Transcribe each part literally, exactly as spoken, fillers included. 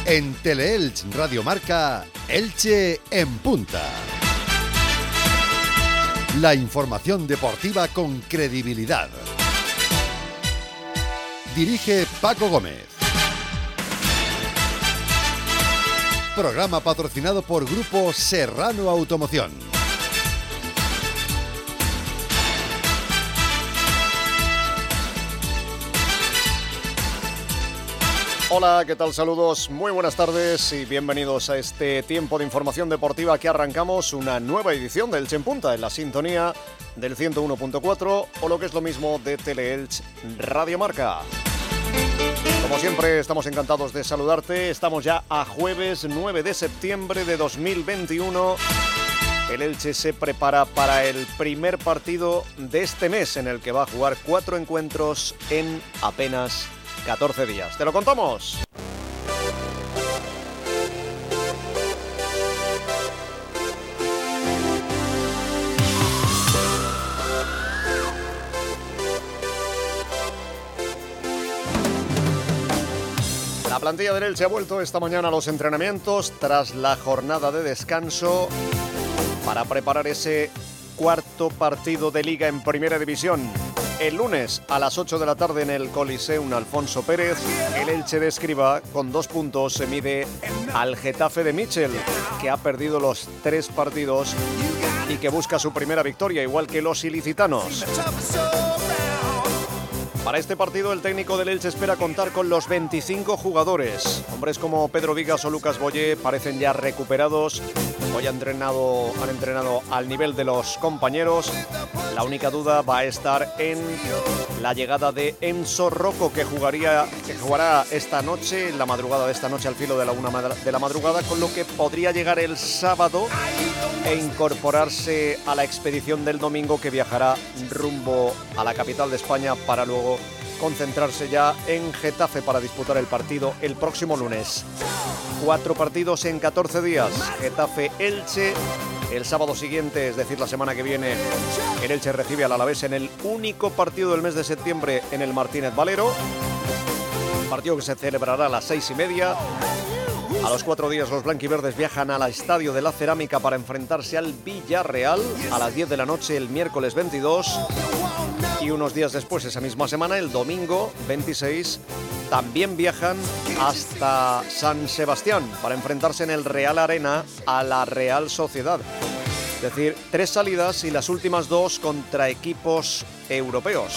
En Teleelch Radio Marca, Elche en punta. La información deportiva con credibilidad. Dirige Paco Gómez. Programa patrocinado por Grupo Serrano Automoción. Hola, ¿qué tal? Saludos, muy buenas tardes y bienvenidos a este tiempo de información deportiva que arrancamos una nueva edición de Elche en Punta en la sintonía del ciento uno punto cuatro o lo que es lo mismo de Teleelch Radio Marca. Como siempre, estamos encantados de saludarte. Estamos ya a jueves nueve de septiembre de dos mil veintiuno. El Elche se prepara para el primer partido de este mes en el que va a jugar cuatro encuentros en apenas catorce días. ¡Te lo contamos! La plantilla del Elche ha vuelto esta mañana a los entrenamientos tras la jornada de descanso para preparar ese cuarto partido de Liga en Primera División. El lunes a las ocho de la tarde en el Coliseum Alfonso Pérez, el Elche de Escribá con dos puntos se mide al Getafe de Michel, que ha perdido los tres partidos y que busca su primera victoria, igual que los ilicitanos. Para este partido el técnico del Elche espera contar con los veinticinco jugadores. Hombres como Pedro Vigas o Lucas Boyé parecen ya recuperados. Hoy han entrenado, han entrenado al nivel de los compañeros. La única duda va a estar en la llegada de Enzo Rocco, que jugaría, que jugará esta noche, en la madrugada de esta noche, al filo de la una de la madrugada, con lo que podría llegar el sábado e incorporarse a la expedición del domingo, que viajará rumbo a la capital de España para luego concentrarse ya en Getafe para disputar el partido el próximo lunes. Cuatro partidos en catorce días. Getafe-Elche. El sábado siguiente, es decir, la semana que viene, el Elche recibe al Alavés en el único partido del mes de septiembre en el Martínez Valero. Partido que se celebrará a las seis y media. A los cuatro días los blanquiverdes viajan al Estadio de la Cerámica para enfrentarse al Villarreal a las diez de la noche el miércoles veintidós. Y unos días después, esa misma semana, el domingo veintiséis, también viajan hasta San Sebastián para enfrentarse en el Real Arena a la Real Sociedad. Es decir, tres salidas y las últimas dos contra equipos europeos.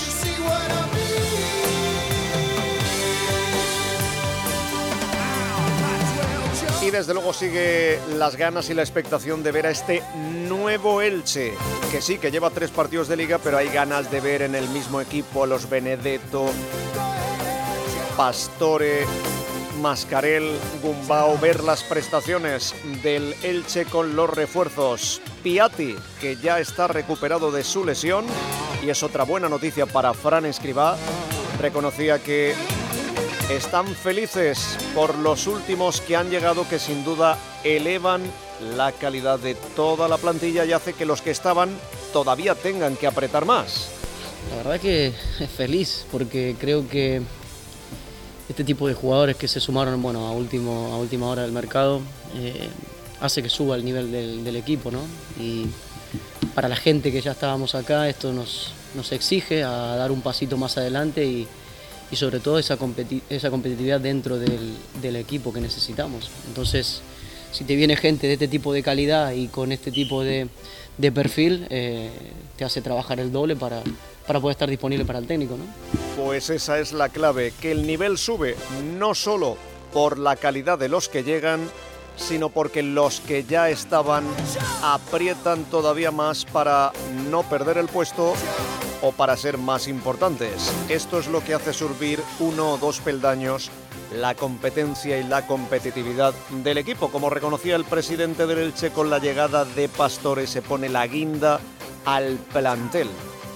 Y desde luego sigue las ganas y la expectación de ver a este nuevo Elche, que sí, que lleva tres partidos de Liga, pero hay ganas de ver en el mismo equipo a los Benedetto, Pastore, Mascarell, Gumbau, ver las prestaciones del Elche con los refuerzos. Piatti, que ya está recuperado de su lesión, y es otra buena noticia para Fran Escribá, reconocía que están felices por los últimos que han llegado, que sin duda elevan la calidad de toda la plantilla y hace que los que estaban todavía tengan que apretar más. La verdad que es feliz porque creo que este tipo de jugadores que se sumaron bueno, a, último, a última hora del mercado eh, hace que suba el nivel del, del equipo, ¿no? Y para la gente que ya estábamos acá, esto nos, nos exige a dar un pasito más adelante y y sobre todo esa, competi- esa competitividad dentro del, del equipo que necesitamos. Entonces, si te viene gente de este tipo de calidad y con este tipo de, de perfil, eh, te hace trabajar el doble para, para poder estar disponible para el técnico, ¿no? Pues esa es la clave, que el nivel sube no solo por la calidad de los que llegan, sino porque los que ya estaban aprietan todavía más para no perder el puesto o para ser más importantes. Esto es lo que hace subir uno o dos peldaños la competencia y la competitividad del equipo. Como reconocía el presidente del Elche, con la llegada de Pastore se pone la guinda al plantel.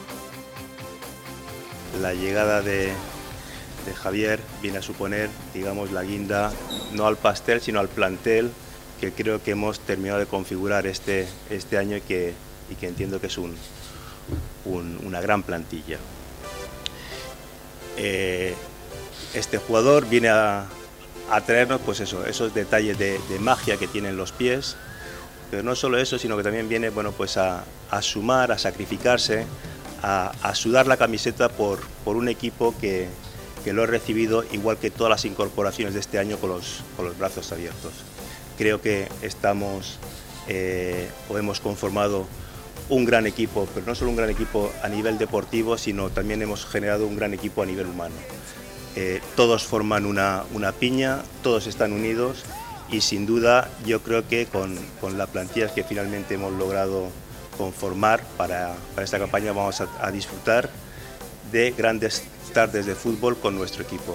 La llegada de, de Javier viene a suponer, digamos, la guinda no al pastel, sino al plantel que creo que hemos terminado de configurar este, este año y que, y que entiendo que es un, un, una gran plantilla. Eh, este jugador viene a, a traernos pues eso, esos detalles de, de magia que tienen los pies, pero no solo eso, sino que también viene bueno, pues a, a sumar, a sacrificarse, a, a sudar la camiseta por, por un equipo que, que lo he recibido igual que todas las incorporaciones de este año con los, con los brazos abiertos. Creo que estamos eh, o hemos conformado un gran equipo, pero no solo un gran equipo a nivel deportivo, sino también hemos generado un gran equipo a nivel humano. Eh, todos forman una, una piña, todos están unidos y sin duda yo creo que con, con la plantilla que finalmente hemos logrado conformar para, para esta campaña vamos a, a disfrutar de grandes tardes de fútbol con nuestro equipo.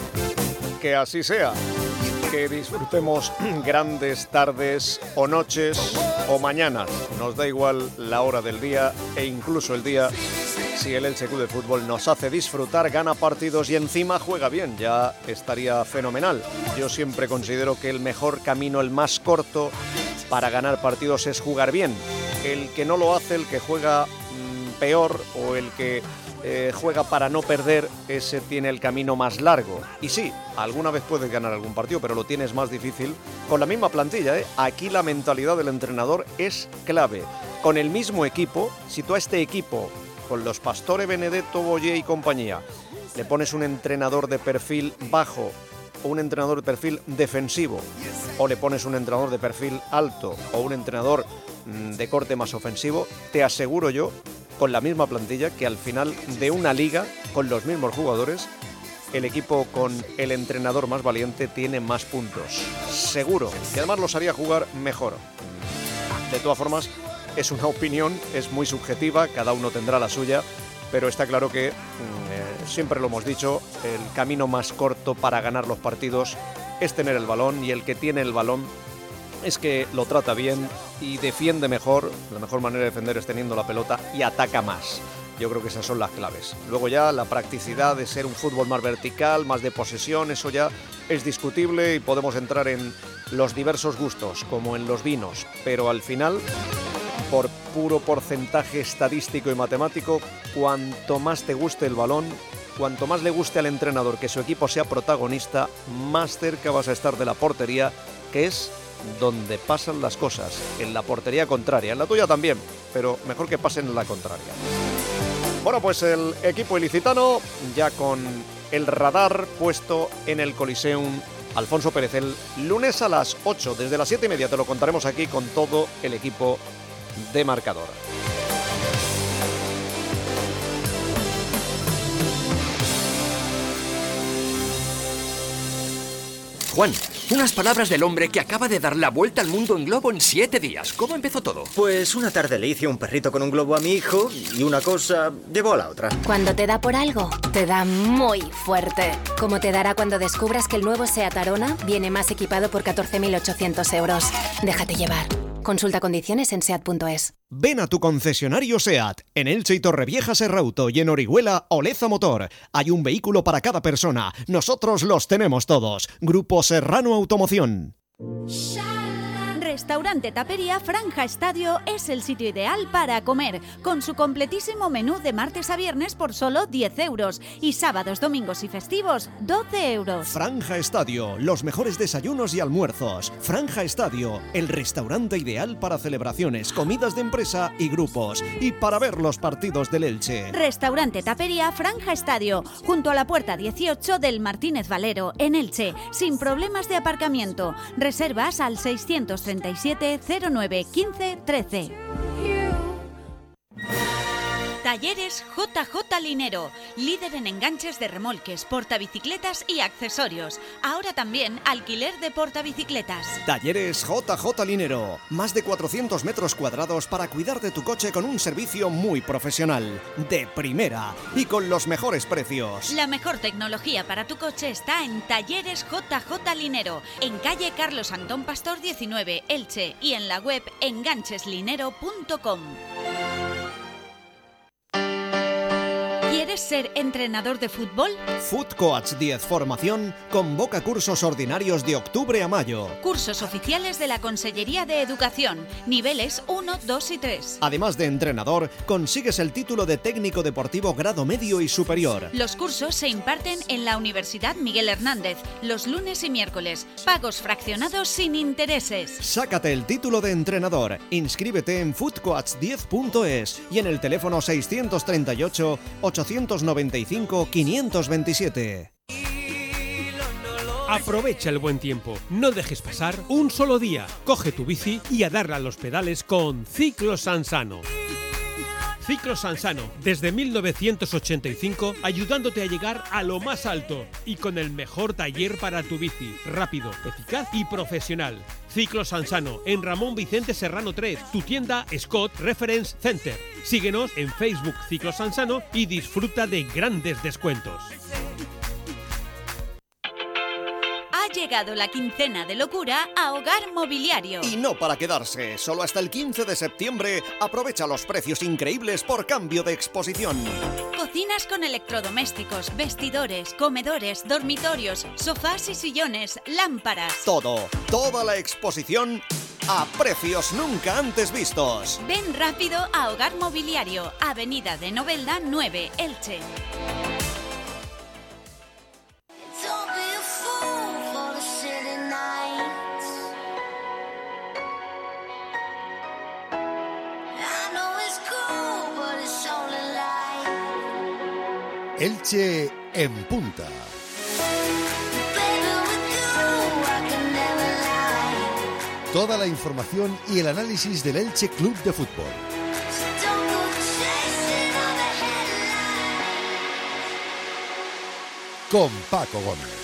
Que así sea, que disfrutemos grandes tardes o noches o mañanas, nos da igual la hora del día e incluso el día. Si el Elche Club de Fútbol nos hace disfrutar, gana partidos y encima juega bien, ya estaría fenomenal. Yo siempre considero que el mejor camino, el más corto para ganar partidos es jugar bien. El que no lo hace, el que juega mmm, peor o el que eh, juega para no perder, ese tiene el camino más largo. Y sí, alguna vez puedes ganar algún partido, pero lo tienes más difícil con la misma plantilla, ¿eh? Aquí la mentalidad del entrenador es clave. Con el mismo equipo, si tú a este equipo, con los Pastore, Benedetto, Boyé y compañía, le pones un entrenador de perfil bajo o un entrenador de perfil defensivo, o le pones un entrenador de perfil alto o un entrenador mmm, de corte más ofensivo, te aseguro yo, con la misma plantilla, que al final de una liga, con los mismos jugadores, el equipo con el entrenador más valiente tiene más puntos. Seguro. Y además los haría jugar mejor. De todas formas, es una opinión, es muy subjetiva, cada uno tendrá la suya, pero está claro que, eh, siempre lo hemos dicho, el camino más corto para ganar los partidos es tener el balón, y el que tiene el balón es que lo trata bien y defiende mejor. La mejor manera de defender es teniendo la pelota y ataca más. Yo creo que esas son las claves. Luego ya la practicidad de ser un fútbol más vertical, más de posesión, eso ya es discutible y podemos entrar en los diversos gustos, como en los vinos, pero al final, por puro porcentaje estadístico y matemático, cuanto más te guste el balón, cuanto más le guste al entrenador que su equipo sea protagonista, más cerca vas a estar de la portería, que es donde pasan las cosas, en la portería contraria, en la tuya también, pero mejor que pasen en la contraria. Bueno, pues el equipo ilicitano ya con el radar puesto en el Coliseum Alfonso Pérez el lunes a las ocho, desde las siete y media te lo contaremos aquí con todo el equipo de Marcador. Juan, unas palabras del hombre que acaba de dar la vuelta al mundo en globo en siete días. ¿Cómo empezó todo? Pues una tarde le hice un perrito con un globo a mi hijo y una cosa llevó a la otra. Cuando te da por algo, te da muy fuerte. Como te dará cuando descubras que el nuevo SEAT Arona viene más equipado por catorce mil ochocientos euros. Déjate llevar. Consulta condiciones en seat punto es. Ven a tu concesionario SEAT, en Elche y Torrevieja Serrauto, y en Orihuela Oleza Motor. Hay un vehículo para cada persona. Nosotros los tenemos todos. Grupo Serrano Automoción. Restaurante Tapería Franja Estadio es el sitio ideal para comer, con su completísimo menú de martes a viernes por solo diez euros y sábados, domingos y festivos doce euros. Franja Estadio, los mejores desayunos y almuerzos. Franja Estadio, el restaurante ideal para celebraciones, comidas de empresa y grupos, y para ver los partidos del Elche. Restaurante Tapería Franja Estadio, junto a la puerta dieciocho del Martínez Valero, en Elche, sin problemas de aparcamiento. Reservas al seiscientos treinta y siete cero nueve quince trece. Talleres J J Linero, líder en enganches de remolques, portabicicletas y accesorios. Ahora también alquiler de portabicicletas. Talleres J J Linero, más de cuatrocientos metros cuadrados para cuidar de tu coche con un servicio muy profesional, de primera y con los mejores precios. La mejor tecnología para tu coche está en Talleres J J Linero, en calle Carlos Antón Pastor diecinueve, Elche, y en la web enganches linero punto com. ¿Quieres ser entrenador de fútbol? Food Coach diez Formación convoca cursos ordinarios de octubre a mayo. Cursos oficiales de la Consellería de Educación, niveles uno, dos y tres. Además de entrenador, consigues el título de técnico deportivo grado medio y superior. Los cursos se imparten en la Universidad Miguel Hernández, los lunes y miércoles. Pagos fraccionados sin intereses. Sácate el título de entrenador. Inscríbete en food coach diez punto es y en el teléfono seiscientos treinta y ocho, ochocientos noventa y cinco, quinientos veintisiete. Aprovecha el buen tiempo, no dejes pasar un solo día. Coge tu bici y a darle a los pedales con Ciclo Sansano. Ciclo Sansano, desde mil novecientos ochenta y cinco, ayudándote a llegar a lo más alto y con el mejor taller para tu bici, rápido, eficaz y profesional. Ciclo Sansano, en Ramón Vicente Serrano tres, tu tienda Scott Reference Center. Síguenos en Facebook Ciclo Sansano y disfruta de grandes descuentos. Ha llegado la quincena de locura a Hogar Mobiliario. Y no para quedarse, solo hasta el quince de septiembre aprovecha los precios increíbles por cambio de exposición. Cocinas con electrodomésticos, vestidores, comedores, dormitorios, sofás y sillones, lámparas. Todo, toda la exposición a precios nunca antes vistos. Ven rápido a Hogar Mobiliario, Avenida de Novelda nueve, Elche. Elche en punta. Toda la información y el análisis del Elche Club de Fútbol. Con Paco Gómez.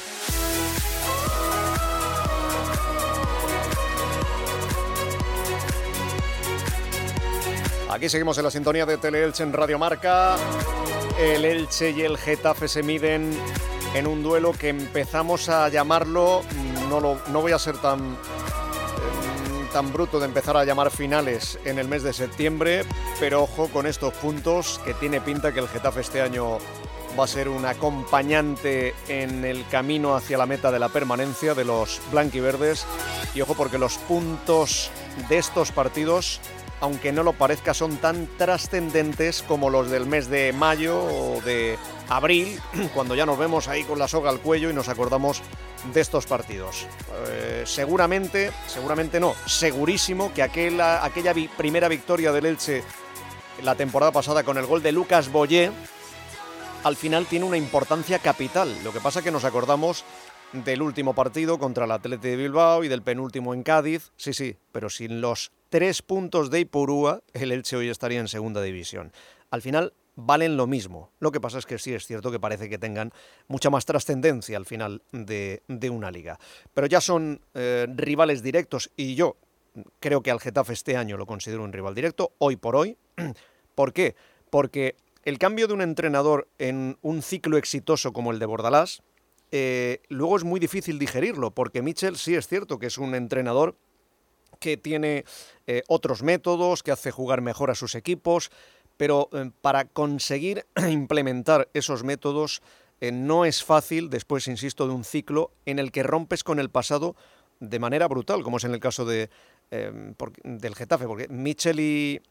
Aquí seguimos en la sintonía de Tele-Elche en Radio Marca. El Elche y el Getafe se miden en un duelo que empezamos a llamarlo, no, lo, no voy a ser tan, tan bruto de empezar a llamar finales en el mes de septiembre, pero ojo con estos puntos, que tiene pinta que el Getafe este año va a ser un acompañante en el camino hacia la meta de la permanencia de los blanquiverdes. Y ojo porque los puntos de estos partidos, aunque no lo parezca, son tan trascendentes como los del mes de mayo o de abril, cuando ya nos vemos ahí con la soga al cuello y nos acordamos de estos partidos. Eh, seguramente, seguramente no, segurísimo que aquella, aquella vi, primera victoria del Elche la temporada pasada con el gol de Lucas Boyé, al final tiene una importancia capital. Lo que pasa es que nos acordamos del último partido contra el Athletic de Bilbao y del penúltimo en Cádiz, sí, sí, pero sin los tres puntos de Ipurúa, el Elche hoy estaría en segunda división. Al final valen lo mismo. Lo que pasa es que sí es cierto que parece que tengan mucha más trascendencia al final de, de una liga. Pero ya son eh, rivales directos y yo creo que al Getafe este año lo considero un rival directo, hoy por hoy. ¿Por qué? Porque el cambio de un entrenador en un ciclo exitoso como el de Bordalás, eh, luego es muy difícil digerirlo, porque Michel sí es cierto que es un entrenador que tiene eh, otros métodos, que hace jugar mejor a sus equipos, pero eh, para conseguir implementar esos métodos eh, no es fácil después, insisto, de un ciclo en el que rompes con el pasado de manera brutal, como es en el caso de, eh, por, del Getafe, porque Michel y,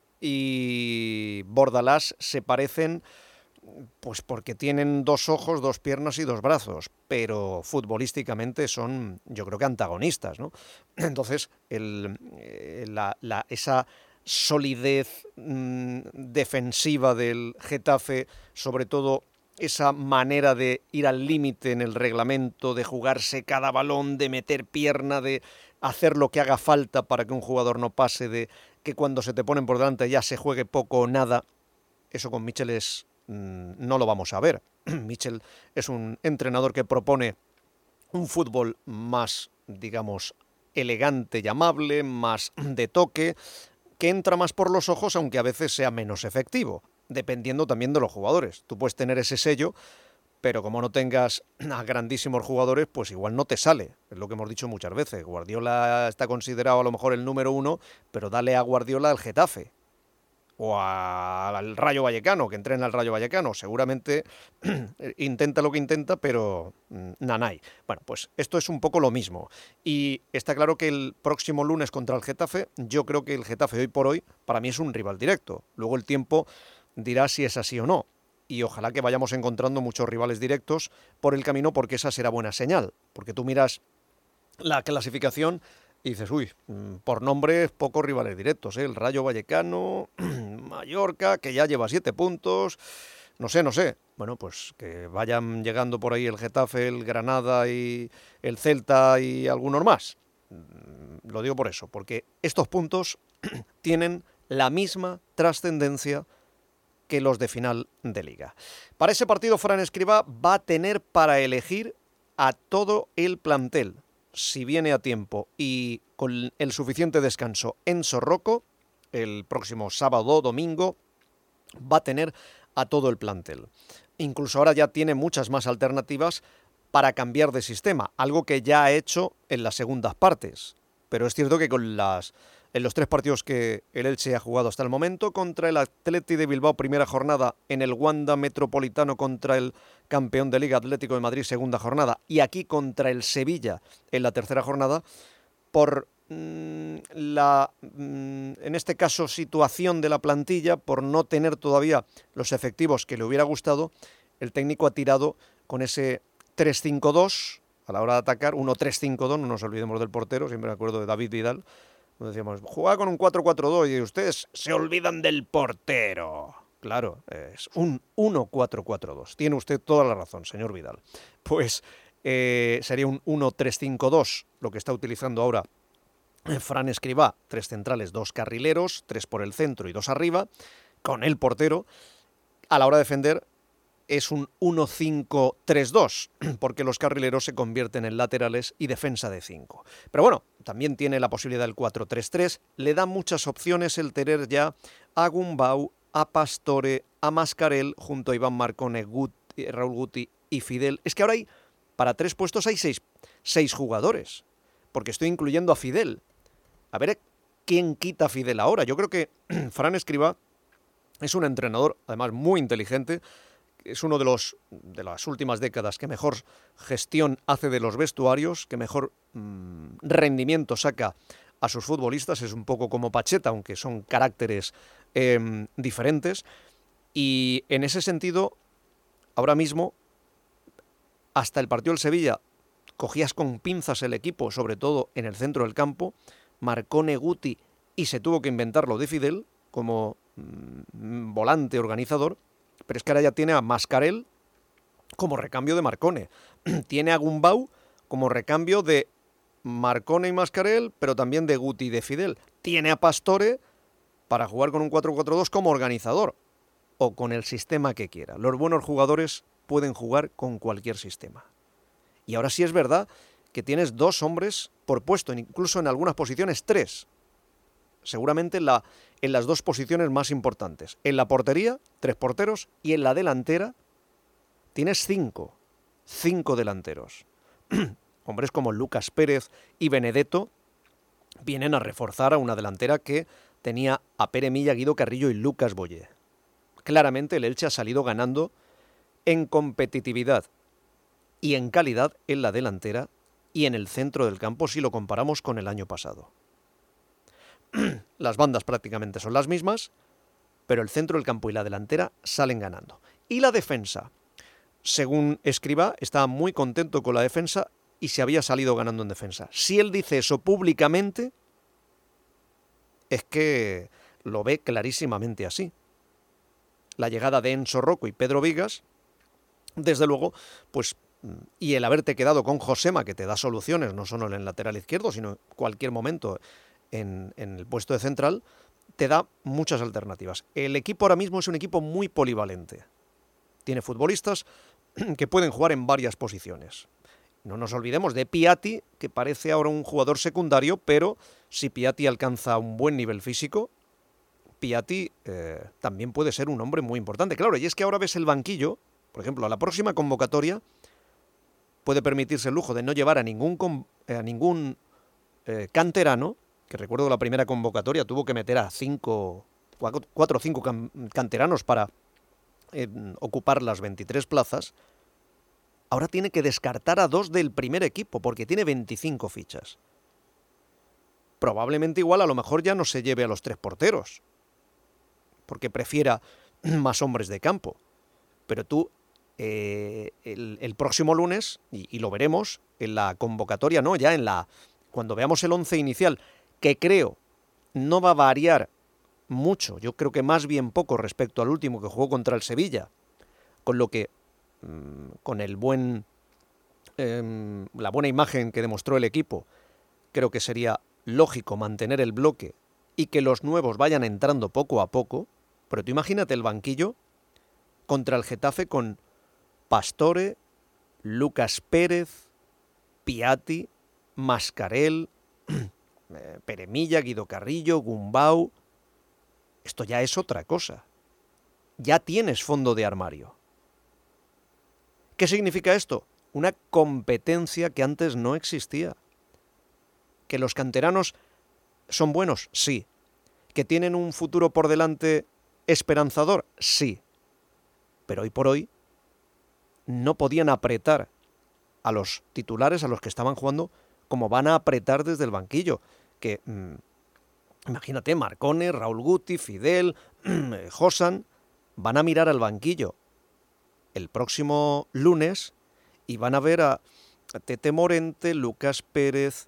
y Bordalás se parecen pues porque tienen dos ojos, dos piernas y dos brazos, pero futbolísticamente son, yo creo que antagonistas, ¿no? Entonces, el, la, la, esa solidez mmm, defensiva del Getafe, sobre todo esa manera de ir al límite en el reglamento, de jugarse cada balón, de meter pierna, de hacer lo que haga falta para que un jugador no pase, de que cuando se te ponen por delante ya se juegue poco o nada, eso con Michel es... no lo vamos a ver. Michel es un entrenador que propone un fútbol más, digamos, elegante y amable, más de toque, que entra más por los ojos, aunque a veces sea menos efectivo, dependiendo también de los jugadores. Tú puedes tener ese sello, pero como no tengas a grandísimos jugadores, pues igual no te sale. Es lo que hemos dicho muchas veces. Guardiola está considerado a lo mejor el número uno, pero dale a Guardiola al Getafe. o al Rayo Vallecano, que entrena al Rayo Vallecano. Seguramente intenta lo que intenta, pero mm, nanay. Bueno, pues esto es un poco lo mismo. Y está claro que el próximo lunes contra el Getafe, yo creo que el Getafe hoy por hoy, para mí es un rival directo. Luego el tiempo dirá si es así o no. Y ojalá que vayamos encontrando muchos rivales directos por el camino, porque esa será buena señal. Porque tú miras la clasificación y dices, uy, por nombres, pocos rivales directos, ¿eh? El Rayo Vallecano, Mallorca, que ya lleva siete puntos, no sé, no sé. Bueno, pues que vayan llegando por ahí el Getafe, el Granada y el Celta y algunos más. Lo digo por eso, porque estos puntos tienen la misma trascendencia que los de final de Liga. Para ese partido, Fran Escribá va a tener para elegir a todo el plantel. Si viene a tiempo y con el suficiente descanso Enzo Rocco, el próximo sábado o domingo, va a tener a todo el plantel. Incluso ahora ya tiene muchas más alternativas para cambiar de sistema, algo que ya ha hecho en las segundas partes. Pero es cierto que con las, en los tres partidos que el Elche ha jugado hasta el momento, contra el Athletic de Bilbao primera jornada, en el Wanda Metropolitano contra el campeón de Liga Atlético de Madrid segunda jornada, y aquí contra el Sevilla en la tercera jornada, por mmm, la, mmm, en este caso, situación de la plantilla, por no tener todavía los efectivos que le hubiera gustado, el técnico ha tirado con ese tres cinco dos a la hora de atacar, uno tres cinco dos, no nos olvidemos del portero, siempre me acuerdo de David Vidal, decíamos, juega con un cuatro cuatro dos y ustedes se olvidan del portero. Claro, es un uno cuatro cuatro dos. Tiene usted toda la razón, señor Vidal. Pues eh, sería un uno tres cinco dos, lo que está utilizando ahora Fran Escribá. Tres centrales, dos carrileros, tres por el centro y dos arriba, con el portero. A la hora de defender es un uno cinco tres dos, porque los carrileros se convierten en laterales y defensa de cinco. Pero bueno, también tiene la posibilidad del cuatro tres tres, le da muchas opciones el tener ya a Gumbau, a Pastore, a Mascarell, junto a Iván Marcone, Guti, Raúl Guti y Fidel. Es que ahora hay, para tres puestos hay seis, seis jugadores, porque estoy incluyendo a Fidel. A ver quién quita a Fidel ahora. Yo creo que Fran Escribá es un entrenador, además muy inteligente. Es uno de los de las últimas décadas que mejor gestión hace de los vestuarios, que mejor mmm, rendimiento saca a sus futbolistas. Es un poco como Pacheta, aunque son caracteres eh, diferentes. Y en ese sentido, ahora mismo, hasta el partido del Sevilla, cogías con pinzas el equipo, sobre todo en el centro del campo, Marcone, Guti, y se tuvo que inventar lo de Fidel como mmm, volante organizador. Pero es que ahora ya tiene a Mascarell como recambio de Marcone. Tiene a Gumbau como recambio de Marcone y Mascarell, pero también de Guti y de Fidel. Tiene a Pastore para jugar con un cuatro cuatro dos como organizador o con el sistema que quiera. Los buenos jugadores pueden jugar con cualquier sistema. Y ahora sí es verdad que tienes dos hombres por puesto, incluso en algunas posiciones tres. Seguramente en, la, en las dos posiciones más importantes. En la portería, tres porteros, y en la delantera tienes cinco. Cinco delanteros. Hombres como Lucas Pérez y Benedetto vienen a reforzar a una delantera que tenía a Pere Milla, Guido Carrillo y Lucas Boyé. Claramente el Elche ha salido ganando en competitividad y en calidad en la delantera y en el centro del campo si lo comparamos con el año pasado. Las bandas prácticamente son las mismas, pero el centro del campo y la delantera salen ganando. Y la defensa, según Escribá, estaba muy contento con la defensa y se había salido ganando en defensa. Si él dice eso públicamente, es que lo ve clarísimamente así. La llegada de Enzo Rocco y Pedro Vigas, desde luego, pues, y el haberte quedado con Josema, que te da soluciones, no solo en el lateral izquierdo, sino en cualquier momento En, en el puesto de central, te da muchas alternativas. El equipo ahora mismo es un equipo muy polivalente. Tiene futbolistas que pueden jugar en varias posiciones. No nos olvidemos de Piatti, que parece ahora un jugador secundario, pero si Piatti alcanza un buen nivel físico, Piatti eh, también puede ser un hombre muy importante. Claro, y es que ahora ves el banquillo, por ejemplo, a la próxima convocatoria puede permitirse el lujo de no llevar a ningún, a ningún eh, canterano, que recuerdo la primera convocatoria tuvo que meter a cinco, cuatro o cinco canteranos para eh, ocupar las veintitrés plazas, ahora tiene que descartar a dos del primer equipo porque tiene veinticinco fichas. Probablemente igual a lo mejor ya no se lleve a los tres porteros, porque prefiera más hombres de campo. Pero tú, eh, el, el próximo lunes, y, y lo veremos, en la convocatoria, no, ya en la... Cuando veamos el once inicial, que creo no va a variar mucho, yo creo que más bien poco respecto al último que jugó contra el Sevilla, con lo que, mmm, con el buen, eh, la buena imagen que demostró el equipo, creo que sería lógico mantener el bloque y que los nuevos vayan entrando poco a poco. Pero tú imagínate el banquillo contra el Getafe con Pastore, Lucas Pérez, Piatti, Mascarell, Peremilla, Guido Carrillo, Gumbau. Esto ya es otra cosa. Ya tienes fondo de armario. ¿Qué significa esto? Una competencia que antes no existía. ¿Que los canteranos son buenos? Sí. ¿Que tienen un futuro por delante esperanzador? Sí. Pero hoy por hoy no podían apretar a los titulares, a los que estaban jugando, como van a apretar desde el banquillo. Que, mmm, imagínate, Marcone, Raúl Guti, Fidel, Josan, van a mirar al banquillo el próximo lunes y van a ver a Tete Morente, Lucas Pérez,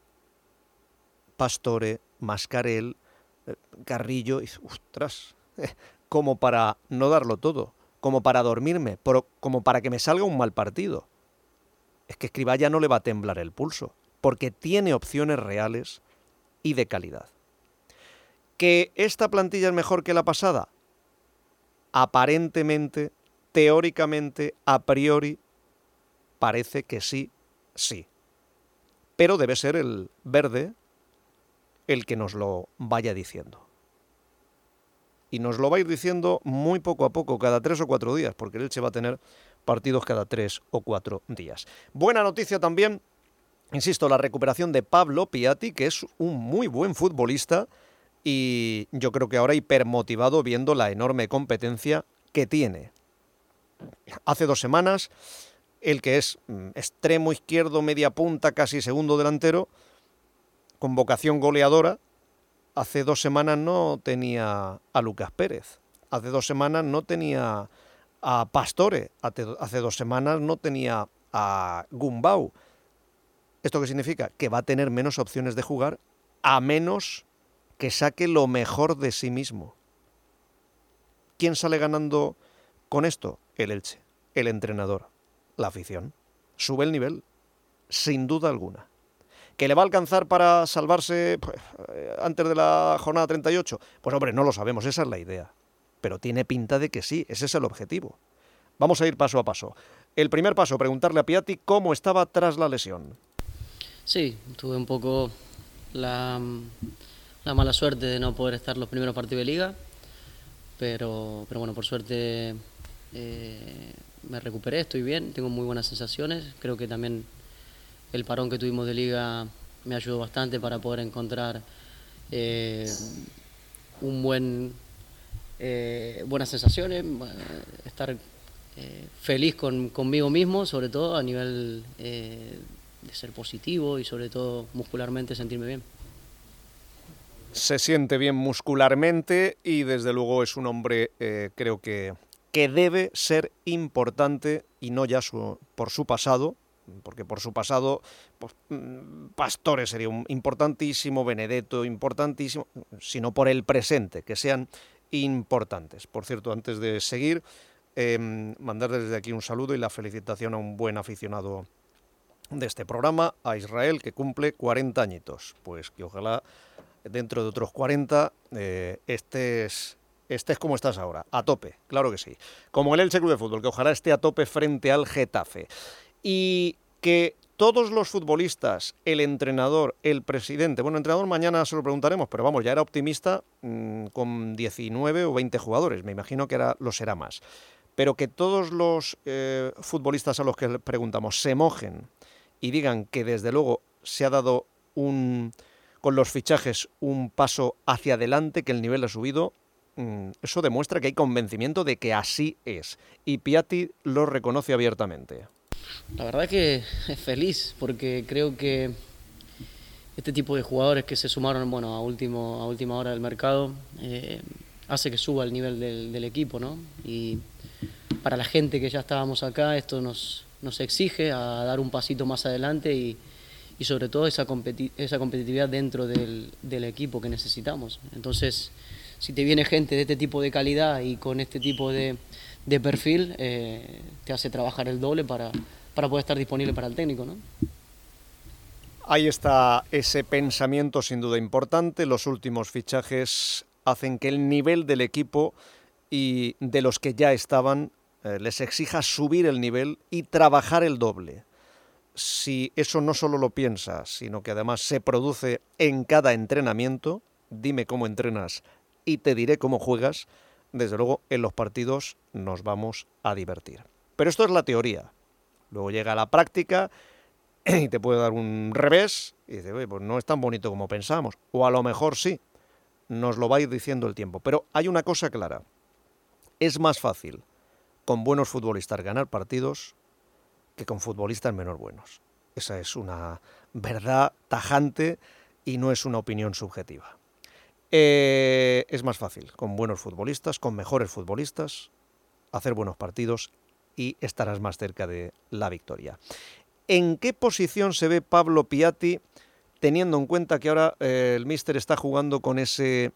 Pastore, Mascarell, Carrillo, y ostras, como para no darlo todo, como para dormirme, como para que me salga un mal partido. Es que Escribá ya no le va a temblar el pulso, porque tiene opciones reales y de calidad. ¿Que esta plantilla es mejor que la pasada? Aparentemente, teóricamente, a priori, parece que sí, sí. Pero debe ser el verde el que nos lo vaya diciendo. Y nos lo va a ir diciendo muy poco a poco, cada tres o cuatro días, porque el Elche va a tener partidos cada tres o cuatro días. Buena noticia también, insisto, la recuperación de Pablo Piatti, que es un muy buen futbolista y yo creo que ahora hipermotivado viendo la enorme competencia que tiene. Hace dos semanas, el que es extremo izquierdo, media punta, casi segundo delantero, con vocación goleadora, hace dos semanas no tenía a Lucas Pérez, hace dos semanas no tenía a Pastore, hace dos semanas no tenía a Gumbau. ¿Esto qué significa? Que va a tener menos opciones de jugar, a menos que saque lo mejor de sí mismo. ¿Quién sale ganando con esto? El Elche, el entrenador, la afición. Sube el nivel, sin duda alguna. ¿Que le va a alcanzar para salvarse pues, antes de la jornada treinta y ocho? Pues hombre, no lo sabemos, esa es la idea. Pero tiene pinta de que sí, ese es el objetivo. Vamos a ir paso a paso. El primer paso, preguntarle a Piatti cómo estaba tras la lesión. Sí, tuve un poco la, la mala suerte de no poder estar los primeros partidos de Liga, pero, pero bueno, por suerte eh, me recuperé, estoy bien, tengo muy buenas sensaciones. Creo que también el parón que tuvimos de Liga me ayudó bastante para poder encontrar eh, un buen, eh, buenas sensaciones, estar eh, feliz con, conmigo mismo, sobre todo a nivel eh, de ser positivo y sobre todo muscularmente sentirme bien. Se siente bien muscularmente y desde luego es un hombre, eh, creo que, que debe ser importante y no ya su, por su pasado, porque por su pasado, pues, Pastore sería un importantísimo, Benedetto importantísimo, sino por el presente, que sean importantes. Por cierto, antes de seguir, eh, mandar desde aquí un saludo y la felicitación a un buen aficionado de este programa, a Israel, que cumple cuarenta añitos. Pues que ojalá dentro de otros cuarenta eh, estés, estés como estás ahora, a tope, claro que sí. Como el Elche Club de Fútbol, que ojalá esté a tope frente al Getafe. Y que todos los futbolistas, el entrenador, el presidente, bueno, el entrenador mañana se lo preguntaremos, pero vamos, ya era optimista mmm, con diecinueve o veinte jugadores, me imagino que ahora lo será más. Pero que todos los eh, futbolistas a los que le preguntamos se mojen y digan que desde luego se ha dado un, con los fichajes un paso hacia adelante, que el nivel ha subido, eso demuestra que hay convencimiento de que así es. Y Piatti lo reconoce abiertamente. La verdad que es feliz, porque creo que este tipo de jugadores que se sumaron, bueno, a, último, a última hora del mercado, eh, hace que suba el nivel del, del equipo, ¿no? Y para la gente que ya estábamos acá, esto nos, nos exige a dar un pasito más adelante y, y sobre todo esa, competi esa competitividad dentro del, del equipo que necesitamos. Entonces, si te viene gente de este tipo de calidad y con este tipo de, de perfil, eh, te hace trabajar el doble para, para poder estar disponible para el técnico, ¿no? Ahí está ese pensamiento sin duda importante. Los últimos fichajes hacen que el nivel del equipo y de los que ya estaban eh, les exija subir el nivel y trabajar el doble. Si eso no solo lo piensas, sino que además se produce en cada entrenamiento, dime cómo entrenas y te diré cómo juegas, desde luego en los partidos nos vamos a divertir. Pero esto es la teoría. Luego llega la práctica y te puede dar un revés y dices, oye, pues no es tan bonito como pensamos. O a lo mejor sí, nos lo va a ir diciendo el tiempo. Pero hay una cosa clara, es más fácil con buenos futbolistas ganar partidos que con futbolistas menos buenos. Esa es una verdad tajante y no es una opinión subjetiva. Eh, es más fácil con buenos futbolistas, con mejores futbolistas, hacer buenos partidos y estarás más cerca de la victoria. ¿En qué posición se ve Pablo Piatti, teniendo en cuenta que ahora eh, el míster está jugando con ese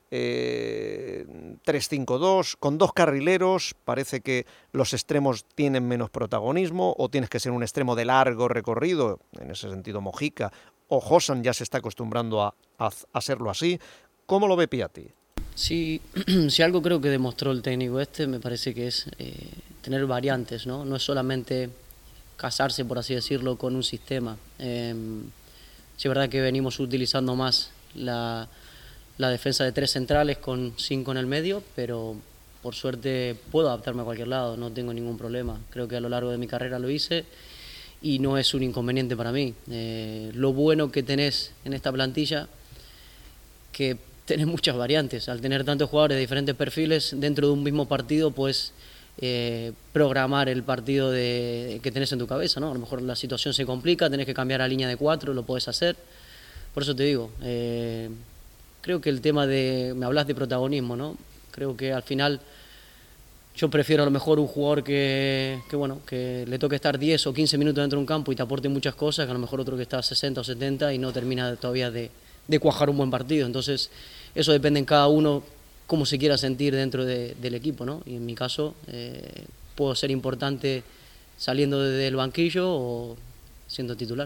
eh, tres cinco dos, con dos carrileros? Parece que los extremos tienen menos protagonismo, o tienes que ser un extremo de largo recorrido, en ese sentido Mojica, o Hosan ya se está acostumbrando a, a, a serlo así. ¿Cómo lo ve Piatti? Sí, si algo creo que demostró el técnico este, me parece que es eh, tener variantes, ¿no? No es solamente casarse, por así decirlo, con un sistema. Eh, sí es verdad que venimos utilizando más la, la defensa de tres centrales con cinco en el medio, pero por suerte puedo adaptarme a cualquier lado, no tengo ningún problema. Creo que a lo largo de mi carrera lo hice y no es un inconveniente para mí. Eh, lo bueno que tenés en esta plantilla, que tenés muchas variantes. Al tener tantos jugadores de diferentes perfiles, dentro de un mismo partido, pues Eh, programar el partido de, que tenés en tu cabeza, ¿no? A lo mejor la situación se complica, tenés que cambiar a línea de cuatro, lo podés hacer. Por eso te digo, eh, creo que el tema de, me hablas de protagonismo, ¿no? Creo que al final yo prefiero a lo mejor un jugador que, que bueno, que le toque estar diez o quince minutos dentro de un campo y te aporte muchas cosas, que a lo mejor otro que está sesenta o setenta y no termina todavía de, de cuajar un buen partido. Entonces, eso depende en cada uno cómo se quiera sentir dentro de, del equipo, ¿no? Y en mi caso, eh, puedo ser importante saliendo del banquillo o siendo titular.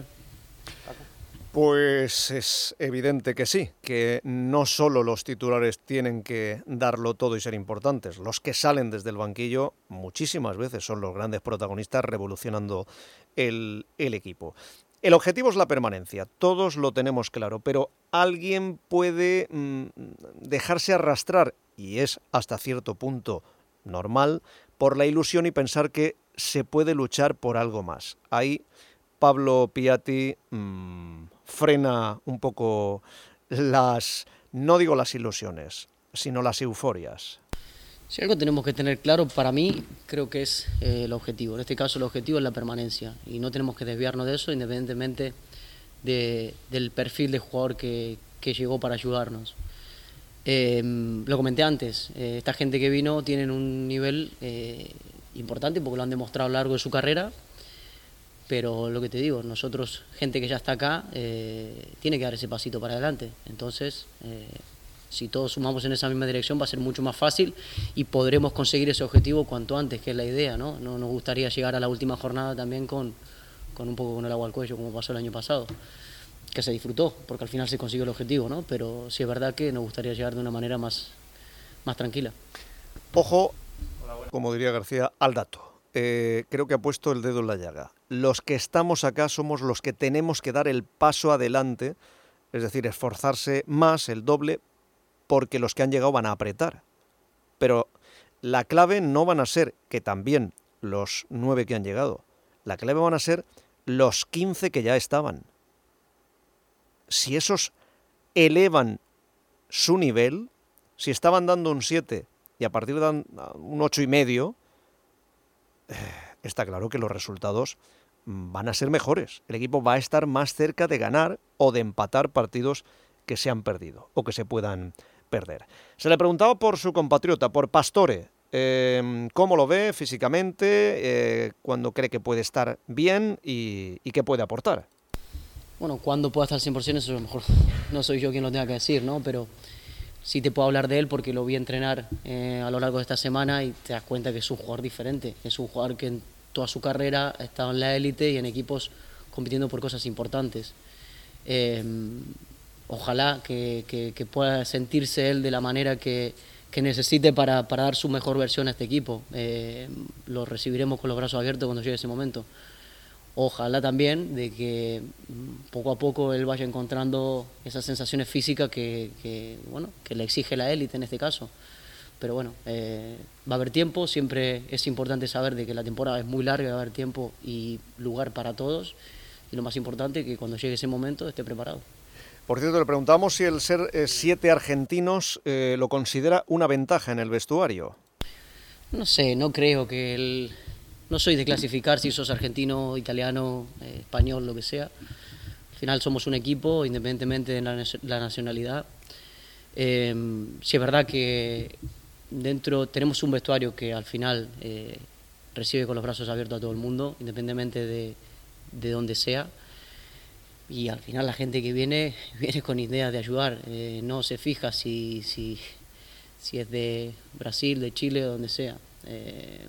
Pues es evidente que sí, que no solo los titulares tienen que darlo todo y ser importantes. Los que salen desde el banquillo muchísimas veces son los grandes protagonistas revolucionando el, el equipo. El objetivo es la permanencia, todos lo tenemos claro, pero alguien puede mmm, dejarse arrastrar, y es hasta cierto punto normal, por la ilusión y pensar que se puede luchar por algo más. Ahí Pablo Piatti mmm, frena un poco las, no digo las ilusiones, sino las euforias. Si algo tenemos que tener claro, para mí, creo que es eh, el objetivo. En este caso, el objetivo es la permanencia. Y no tenemos que desviarnos de eso, independientemente de, del perfil de jugador que, que llegó para ayudarnos. Eh, lo comenté antes, eh, esta gente que vino tienen un nivel eh, importante porque lo han demostrado a lo largo de su carrera. Pero lo que te digo, nosotros, gente que ya está acá, eh, tiene que dar ese pasito para adelante. Entonces, eh, si todos sumamos en esa misma dirección va a ser mucho más fácil y podremos conseguir ese objetivo cuanto antes, que es la idea, ¿no? No nos gustaría llegar a la última jornada también con, con un poco con el agua al cuello, como pasó el año pasado, que se disfrutó, porque al final se consiguió el objetivo, ¿no? Pero sí es verdad que nos gustaría llegar de una manera más, más tranquila. Ojo, como diría García, al dato. Eh, creo que ha puesto el dedo en la llaga. Los que estamos acá somos los que tenemos que dar el paso adelante, es decir, esforzarse más, el doble, porque los que han llegado van a apretar. Pero la clave no van a ser que también los nueve que han llegado. La clave van a ser los quince que ya estaban. Si esos elevan su nivel, Si estaban dando un siete y a partir de un ocho y medio, eh, está claro que los resultados van a ser mejores. El equipo va a estar más cerca de ganar o de empatar partidos que se han perdido o que se puedan perder. Se le preguntaba por su compatriota, por Pastore, eh, cómo lo ve físicamente, eh, cuándo cree que puede estar bien y, y qué puede aportar. Bueno, cuándo pueda estar al cien por ciento, eso a lo mejor no soy yo quien lo tenga que decir, ¿no? Pero sí te puedo hablar de él porque lo vi entrenar eh, a lo largo de esta semana y te das cuenta que es un jugador diferente, es un jugador que en toda su carrera ha estado en la élite y en equipos compitiendo por cosas importantes. Eh, ojalá que, que, que pueda sentirse él de la manera que, que necesite para, para dar su mejor versión a este equipo. Eh, lo recibiremos con los brazos abiertos cuando llegue ese momento. Ojalá también de que poco a poco él vaya encontrando esas sensaciones físicas que, que, bueno, que le exige la élite en este caso. Pero bueno, eh, va a haber tiempo, siempre es importante saber de que la temporada es muy larga, va a haber tiempo y lugar para todos. Y lo más importante es que cuando llegue ese momento esté preparado. Por cierto, le preguntamos si el ser eh, siete argentinos eh, lo considera una ventaja en el vestuario. No sé, no creo que el... No soy de clasificar si sos argentino, italiano, eh, español, lo que sea. Al final somos un equipo, independientemente de la, la nacionalidad. Eh, sí es verdad que dentro tenemos un vestuario que al final eh, recibe con los brazos abiertos a todo el mundo, independientemente de, de donde sea. Y al final la gente que viene, viene con ideas de ayudar. Eh, no se fija si, si, si es de Brasil, de Chile o donde sea. Eh,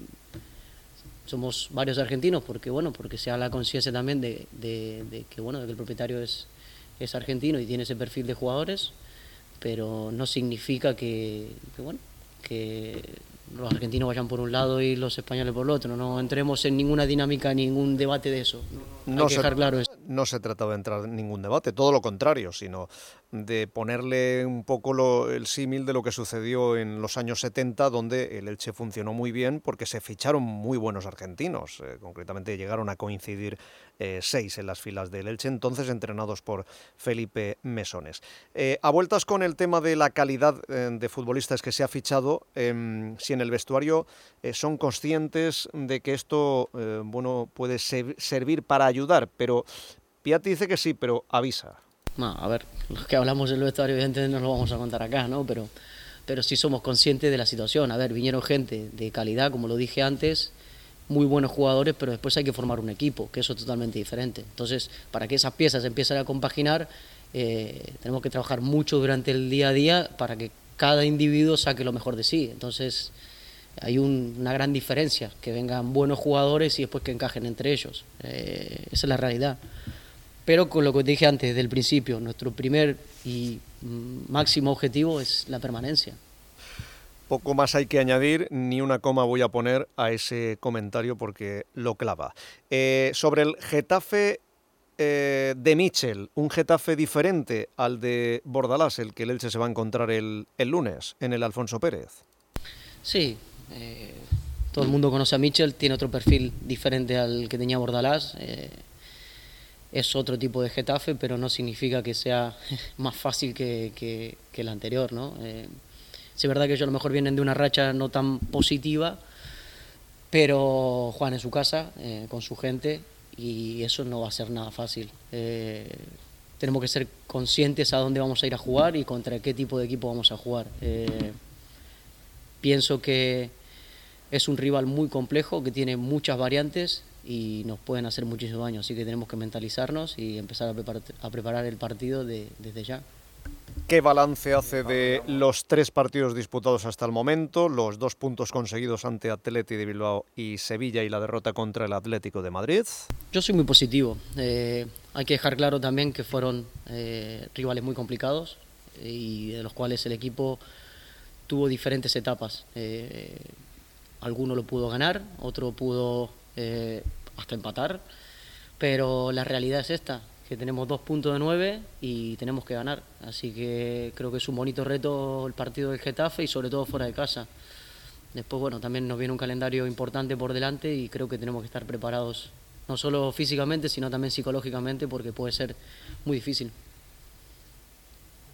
Somos varios argentinos porque bueno porque se da la conciencia también de, de, de que bueno de que el propietario es, es argentino y tiene ese perfil de jugadores, pero no significa que, que bueno que los argentinos vayan por un lado y los españoles por el otro. No entremos en ninguna dinámica, ningún debate de eso. No, Hay que se, dejar claro eso. No se trata de entrar en ningún debate, todo lo contrario, sino de ponerle un poco lo, el símil de lo que sucedió en los años setenta, donde el Elche funcionó muy bien porque se ficharon muy buenos argentinos. Eh, concretamente llegaron a coincidir eh, seis en las filas del Elche, entonces entrenados por Felipe Mesones. Eh, a vueltas con el tema de la calidad eh, de futbolistas que se ha fichado, eh, si en el vestuario eh, son conscientes de que esto eh, bueno, puede ser, servir para ayudar, pero Piatti dice que sí, pero avisa. No, a ver, los que hablamos del vestuario evidentemente no lo vamos a contar acá, ¿no? Pero, pero sí somos conscientes de la situación. A ver, vinieron gente de calidad, como lo dije antes, muy buenos jugadores, pero después hay que formar un equipo, que eso es totalmente diferente. Entonces, para que esas piezas empiecen a compaginar, eh, tenemos que trabajar mucho durante el día a día para que cada individuo saque lo mejor de sí. Entonces, hay un, una gran diferencia, que vengan buenos jugadores y después que encajen entre ellos. Eh, esa es la realidad. Pero con lo que te dije antes, desde el principio, nuestro primer y máximo objetivo es la permanencia. Poco más hay que añadir, ni una coma voy a poner a ese comentario porque lo clava. Eh, sobre el Getafe eh, de Michel, un Getafe diferente al de Bordalás, el que el Elche se va a encontrar el, el lunes en el Alfonso Pérez. Sí, eh, todo el mundo conoce a Michel, tiene otro perfil diferente al que tenía Bordalás. Eh, es otro tipo de Getafe, pero no significa que sea más fácil que, que, que el anterior, ¿no? Eh, es verdad que ellos a lo mejor vienen de una racha no tan positiva, pero juegan en su casa, eh, con su gente, y eso no va a ser nada fácil. Eh, tenemos que ser conscientes a dónde vamos a ir a jugar y contra qué tipo de equipo vamos a jugar. Eh, pienso que es un rival muy complejo, que tiene muchas variantes y nos pueden hacer muchísimo daño, así que tenemos que mentalizarnos y empezar a preparar, a preparar el partido de, desde ya. ¿Qué balance hace de los tres partidos disputados hasta el momento, los dos puntos conseguidos ante Atleti de Bilbao y Sevilla y la derrota contra el Atlético de Madrid? Yo soy muy positivo. Eh, hay que dejar claro también que fueron eh, rivales muy complicados y de los cuales el equipo tuvo diferentes etapas. Eh, alguno lo pudo ganar, otro pudo eh, hasta empatar, pero la realidad es esta, que tenemos dos puntos de nueve y tenemos que ganar. Así que creo que es un bonito reto el partido del Getafe y sobre todo fuera de casa. Después, bueno, también nos viene un calendario importante por delante y creo que tenemos que estar preparados, no solo físicamente, sino también psicológicamente, porque puede ser muy difícil.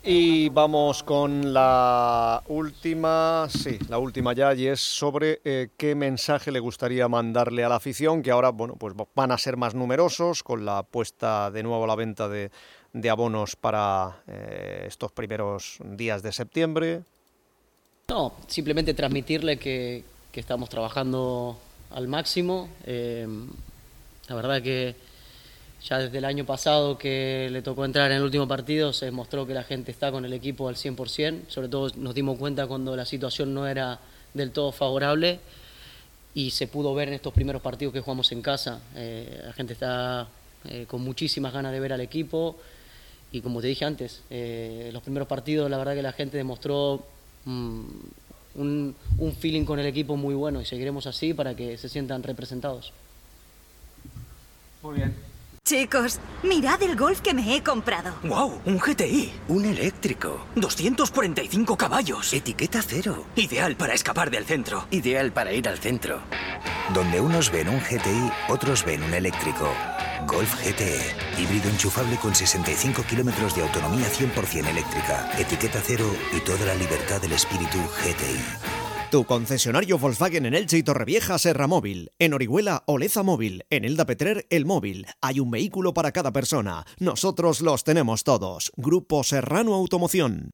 Y vamos con la última, sí, la última ya, y es sobre eh, qué mensaje le gustaría mandarle a la afición, que ahora, bueno, pues van a ser más numerosos con la puesta de nuevo a la venta de, de abonos para eh, estos primeros días de septiembre. No, simplemente transmitirle que, que estamos trabajando al máximo. Eh, la verdad que ya desde el año pasado que le tocó entrar en el último partido se demostró que la gente está con el equipo al cien por ciento, sobre todo nos dimos cuenta cuando la situación no era del todo favorable y se pudo ver en estos primeros partidos que jugamos en casa. Eh, la gente está eh, con muchísimas ganas de ver al equipo y como te dije antes, eh, los primeros partidos la verdad que la gente demostró mm, un, un feeling con el equipo muy bueno y seguiremos así para que se sientan representados. Muy bien. Chicos, mirad el Golf que me he comprado. ¡Wow! Un G T I. Un eléctrico. doscientos cuarenta y cinco caballos. Etiqueta cero. Ideal para escapar del centro. Ideal para ir al centro. Donde unos ven un G T I, otros ven un eléctrico. Golf G T E. Híbrido enchufable con sesenta y cinco kilómetros de autonomía cien por ciento eléctrica. Etiqueta cero y toda la libertad del espíritu G T I. Tu concesionario Volkswagen en Elche y Torrevieja, Serra Móvil. En Orihuela, Oleza Móvil. En Elda Petrer, El Móvil. Hay un vehículo para cada persona. Nosotros los tenemos todos. Grupo Serrano Automoción.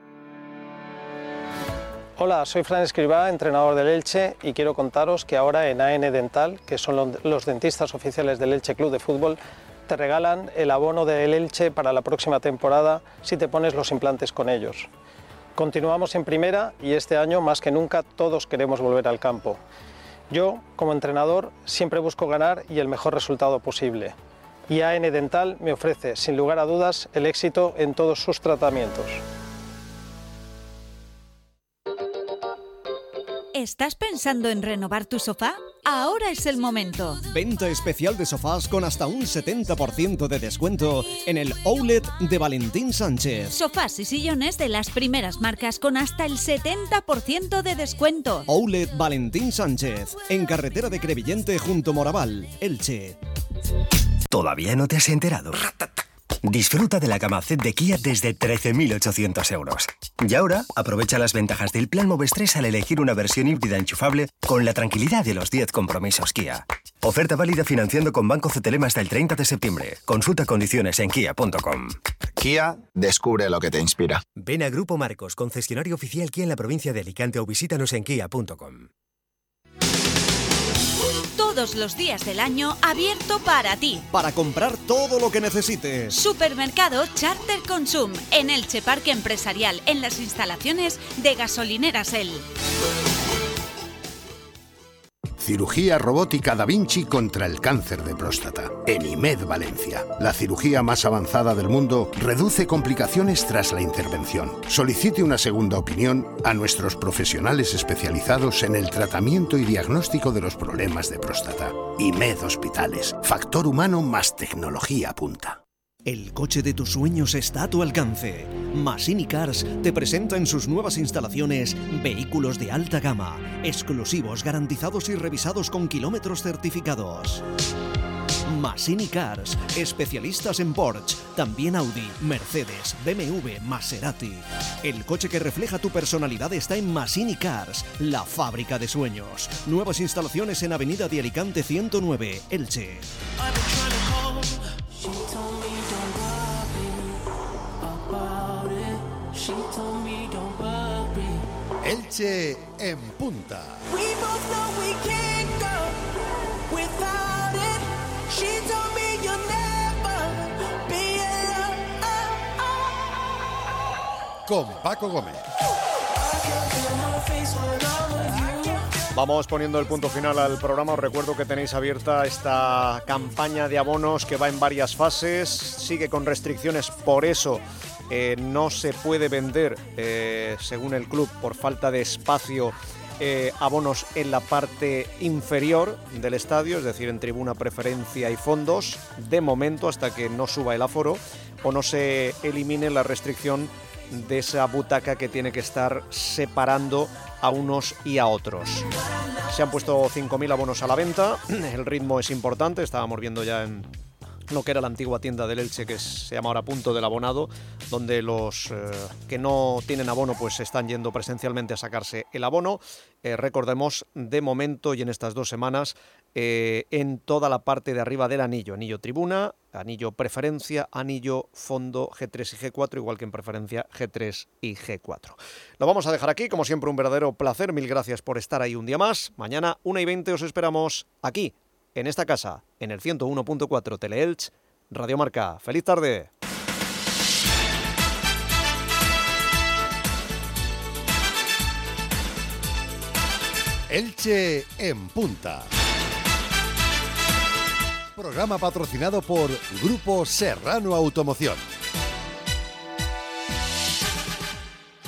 Hola, soy Fran Escribá, entrenador del Elche, y quiero contaros que ahora en A N Dental, que son los dentistas oficiales del Elche Club de Fútbol, te regalan el abono del Elche para la próxima temporada si te pones los implantes con ellos. Continuamos en primera y este año más que nunca todos queremos volver al campo. Yo, como entrenador, siempre busco ganar y el mejor resultado posible. Y A N Dental me ofrece, sin lugar a dudas, el éxito en todos sus tratamientos. ¿Estás pensando en renovar tu sofá? Ahora es el momento. Venta especial de sofás con hasta un setenta por ciento de descuento en el Outlet de Valentín Sánchez. Sofás y sillones de las primeras marcas con hasta el setenta por ciento de descuento. Outlet Valentín Sánchez, en carretera de Crevillente junto a Moraval, Elche. ¿Todavía no te has enterado? Disfruta de la gama Z de Kia desde trece mil ochocientos euros. Y ahora, aprovecha las ventajas del plan Moves tres al elegir una versión híbrida enchufable con la tranquilidad de los diez compromisos Kia. Oferta válida financiando con Banco C T L M hasta el treinta de septiembre. Consulta condiciones en kia punto com. Kia, descubre lo que te inspira. Ven a Grupo Marcos, concesionario oficial Kia en la provincia de Alicante, o visítanos en kia punto com. Todos los días del año abierto para ti. Para comprar todo lo que necesites. Supermercado Charter Consum en Elche Parque Empresarial, en las instalaciones de Gasolineras El. Cirugía robótica Da Vinci contra el cáncer de próstata. En IMED Valencia. La cirugía más avanzada del mundo reduce complicaciones tras la intervención. Solicite una segunda opinión a nuestros profesionales especializados en el tratamiento y diagnóstico de los problemas de próstata. IMED Hospitales. Factor humano más tecnología punta. El coche de tus sueños está a tu alcance. Massini Cars te presenta en sus nuevas instalaciones vehículos de alta gama, exclusivos, garantizados y revisados con kilómetros certificados. Massini Cars, especialistas en Porsche, también Audi, Mercedes, B M W, Maserati. El coche que refleja tu personalidad está en Massini Cars, la fábrica de sueños. Nuevas instalaciones en Avenida de Alicante ciento nueve, Elche. Elche en punta. Con Paco Gómez. Vamos poniendo el punto final al programa. Os recuerdo que tenéis abierta esta campaña de abonos que va en varias fases. Sigue con restricciones, por eso eh, no se puede vender, eh, según el club, por falta de espacio, eh, abonos en la parte inferior del estadio, es decir, en tribuna, preferencia y fondos, de momento, hasta que no suba el aforo o no se elimine la restricción de esa butaca que tiene que estar separando a unos y a otros. Se han puesto cinco mil abonos a la venta, el ritmo es importante, estábamos viendo ya en lo que era la antigua tienda del Elche, que se llama ahora Punto del Abonado, donde los eh, que no tienen abono pues están yendo presencialmente a sacarse el abono. Eh, recordemos, de momento y en estas dos semanas, eh, en toda la parte de arriba del anillo, anillo tribuna, anillo preferencia, anillo fondo G tres y G cuatro, igual que en preferencia G tres y G cuatro. Lo vamos a dejar aquí, como siempre un verdadero placer, mil gracias por estar ahí un día más. Mañana una y veinte os esperamos aquí, en esta casa, en el ciento uno punto cuatro Teleelch, Radio Marca. ¡Feliz tarde! Elche en punta. Programa patrocinado por Grupo Serrano Automoción.